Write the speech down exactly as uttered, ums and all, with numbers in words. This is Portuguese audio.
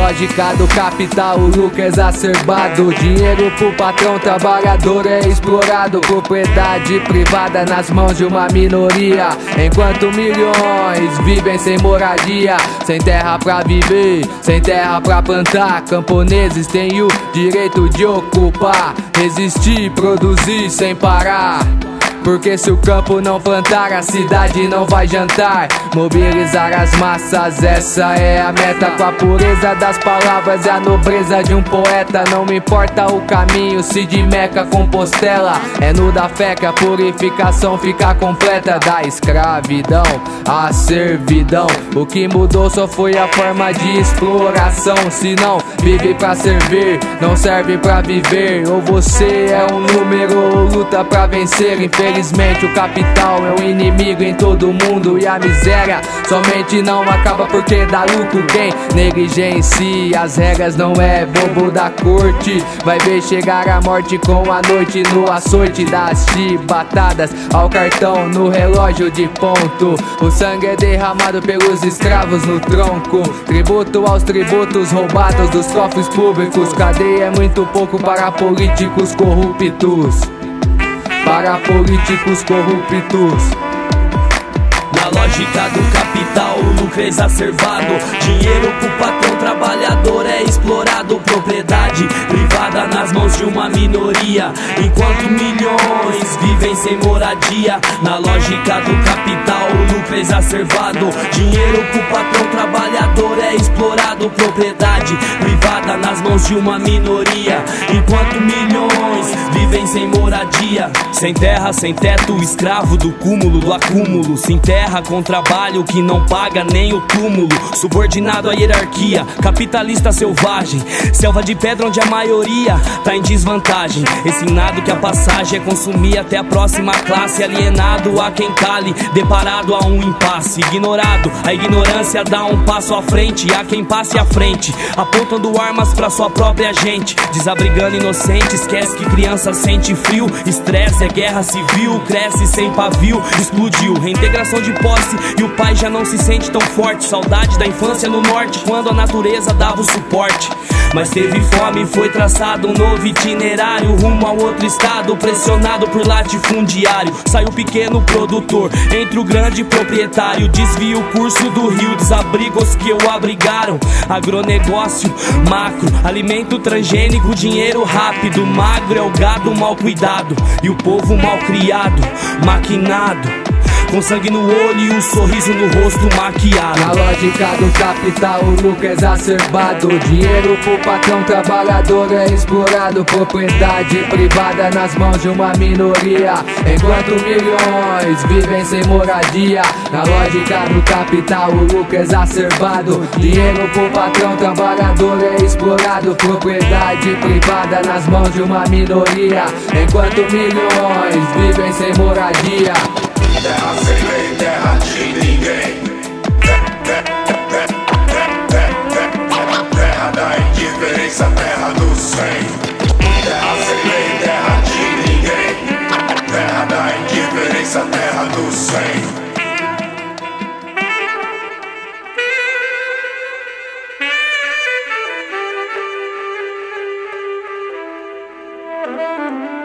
lógica do capital, o lucro exacerbado. Dinheiro pro patrão, trabalhador é explorado. Propriedade privada nas mãos de uma minoria, enquanto milhões vivem sem moradia, sem terra pra viver, sem terra pra plantar. Camponeses têm o direito de ocupar, resistir, produzir sem parar. Porque se o campo não plantar, a cidade não vai jantar. Mobilizar as massas, essa é a meta. Com a pureza das palavras e a nobreza de um poeta. Não me importa o caminho, se de Meca a Compostela. É no da fé que a purificação fica completa. Da escravidão à servidão, o que mudou só foi a forma de exploração. Se não vive pra servir, não serve pra viver. Ou você é um número ou luta pra vencer. Infelizmente o capital é um inimigo em todo mundo, e a miséria somente não acaba porque dá lucro. Quem negligencia as regras não é bobo da corte. Vai ver chegar a morte com a noite no açoite das chibatadas ao cartão no relógio de ponto. O sangue é derramado pelos escravos no tronco. Tributo aos tributos roubados dos cofres públicos. Cadeia é muito pouco para políticos corruptos. Para políticos corruptos. Na lógica do capital, o lucro é exacerbado. Dinheiro pro patrão, trabalhador é explorado. Propriedade privada nas mãos de uma minoria, enquanto milhões vivem sem moradia. Na lógica do capital, o lucro é exacerbado. Dinheiro pro patrão, trabalhador é explorado. Propriedade privada nas mãos de uma minoria, enquanto milhões vivem sem moradia. Sem terra, sem teto, escravo do cúmulo, do acúmulo. Sem terra com trabalho que não paga nem o túmulo. Subordinado à hierarquia, capitalista selvagem. Selva de pedra onde a maioria tá em desvantagem. Ensinado que a passagem é consumir até a próxima classe. Alienado a quem cale, deparado a um impasse. Ignorado, a ignorância dá um passo à frente. A quem passe à frente, apontando armas pra sua própria gente. Desabrigando inocente, esquece que criança sente frio. Estresse é guerra civil, cresce sem pavio. Explodiu, reintegração de posse e o pai já não se sente tão forte. Saudade da infância no norte, quando a natureza dava o suporte. Mas teve fome, foi traçado um novo itinerário rumo ao outro estado, pressionado por latifundiário. Saiu pequeno produtor, entre o grande proprietário. Desvia o curso do rio, desabrigos que o abrigaram. Agronegócio, macro, alimento transgênico, dinheiro rápido. Magro é o gado mal cuidado e o povo mal criado, maquinado, com sangue no olho e um sorriso no rosto maquiado. Na lógica do capital, o lucro é exacerbado. Dinheiro pro patrão, trabalhador é explorado. Propriedade privada nas mãos de uma minoria, enquanto milhões vivem sem moradia. Na lógica do capital, o lucro é exacerbado. Dinheiro pro patrão, trabalhador é explorado. Propriedade privada nas mãos de uma minoria, enquanto milhões vivem sem moradia. Terra sem lei, terra de ninguém. Terra da indiferença, terra do cem. Terra sem lei, terra de ninguém. Terra da indiferença, terra do cem. Thank you.